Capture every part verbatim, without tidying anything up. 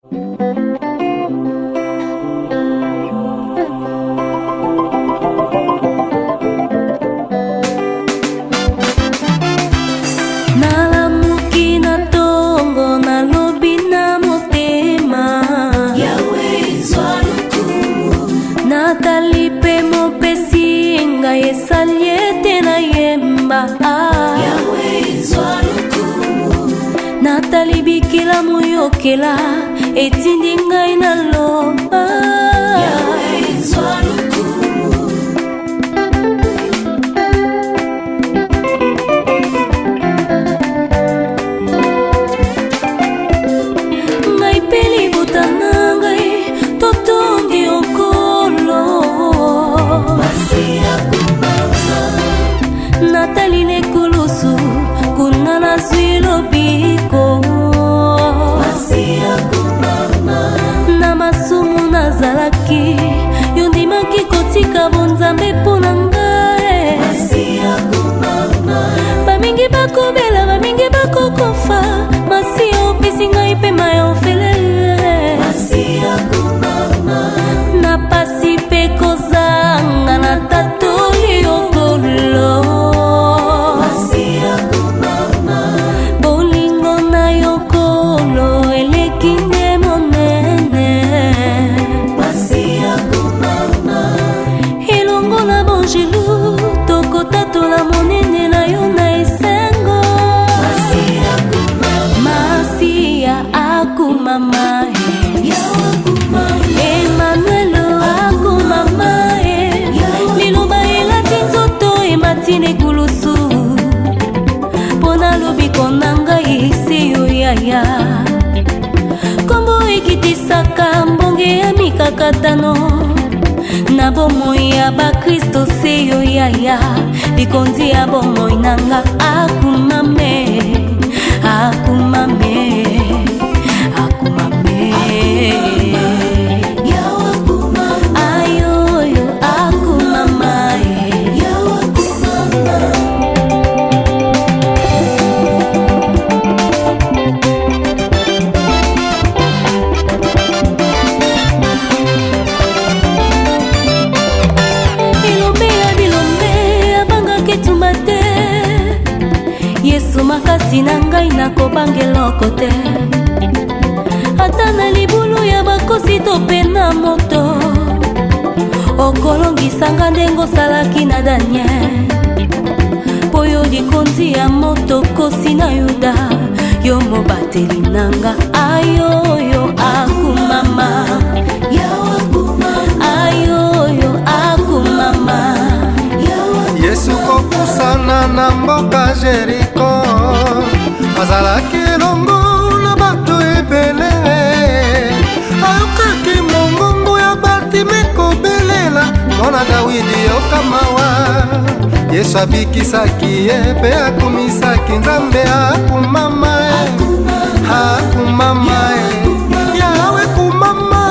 Natali bikila muyokela etindi ngai na loba Yahweh zwa lukumu ngai peli butana ngai totongi okolo Masia kumama Natali nekulusu kuna na zwilo biko Masia kumama na masumu na zalaki yondimaki kotika bonzambe pona ngai Masia kumama bamingi bakobela bamingi bakokofa Masia opesi ngai pe mayonfelele Masia kumama na pasi pe kozanga na tatoli okolo kombo ekitisaka mbonge ya mikakatano na bomoi ya bakristo seyo yaya likonzi ya bomoi nanga akumame akumame akumame ayoyo akumama makasi na ngai nakobangeloko te ata na libulu ya bakosi to pe na moto okolongisanga ndenge osalaki na Daniel po yo likonzi ya moto kosi na Yuda yo mobateli nanga ayoyo akumama ayoyo akumama Yesu kopusana na mboka Jeriko azalaki elongo na bato ebele ayokaki mongongo ya Batime kobelela mwana Dawidi yokamawa Yesu abikisaki ye mpe akumisaki Nzambe akumama akumama Yawe kumama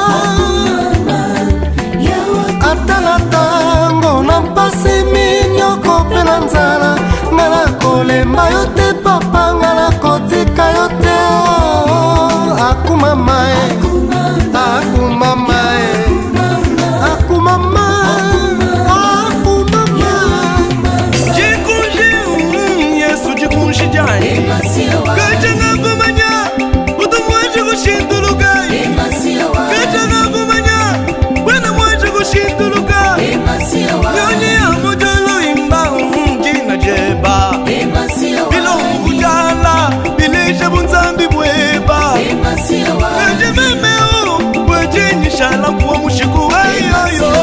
ata na tango na mpasi minyoko mpe na nzala nga na kolemba yo te papa nga na kotika yo te akumama akumama akumama akumama jikunji Yesu jikunji jani kachanga kumanya utumwaji kushinduluka kachanga kumanya wena mwaji kushinduluka nyonyi ya mojolo imba umjina jeba bilo ujala bileje bunzambi bweba eje memeo bweje nishala kuwa mushiku ayoyo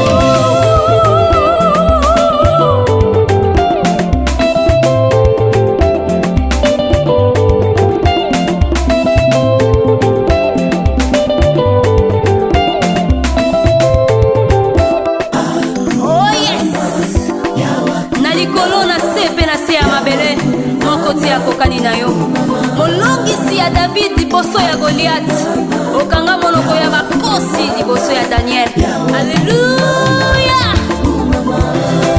kokani na yo molongisi ya David liboso ya Goliath okanga monoko ya bakosi liboso ya Daniel. Alleluya.